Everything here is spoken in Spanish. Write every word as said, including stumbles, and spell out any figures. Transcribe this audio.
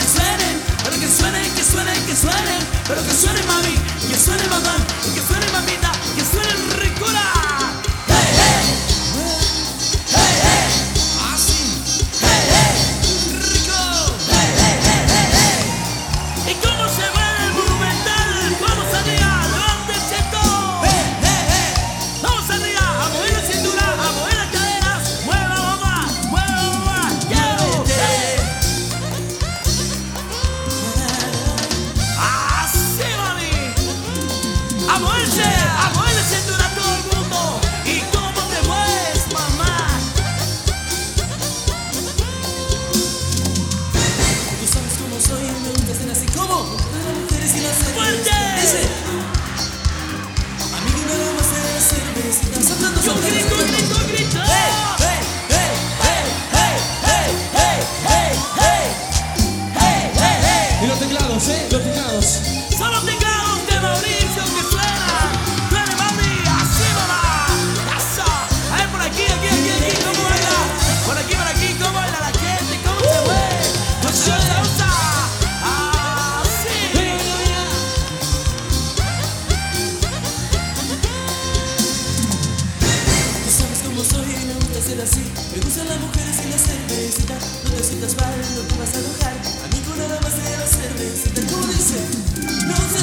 que suenen, pero que suenen, que suenen, que suenen, pero que suenen mami, que suenen mamá, y que suenen mamita, que suenen ricura. Hey, hey, hey, hey, así, hey, hey, rico, hey, hey, hey, hey, hey. ¿Y cómo se mueve el monumental? Vamos arriba, levántense todos. Hey, hey, hey. Vamos arriba, a mover la cintura, a mover las caderas, mueva mamá, mueva mamá, quiero. Así mami, a moverse, a mover la cintura a todo el mundo. ¿Y cómo te mueves mamá? Tú sabes cómo soy, me gusta ser así como las mujeres y las cervezas. ¡Fuerte! Dice, a mí que nada más de la cervecita. Soplando, Yo soplando, grito, soplando. grito, grito. Hey, hey, hey, hey, hey, hey, hey, hey, hey, hey, hey, hey. Y los teclados, ¿eh? Los teclados. Solo teclados de Mauricio que suenan. Suena mami, así mamá. Eso. A ver por aquí, aquí, aquí, aquí, cómo baila. Por aquí, por aquí, cómo baila la gente, cómo se mueve. Pues yo salsa. Así. Tú sabes cómo soy, me gusta ser así. Me gustan las mujeres y la cervecita. No te sientas mal, no te vas a enojar. A mí con nada más de la cervecita. ¿Cómo dice? No se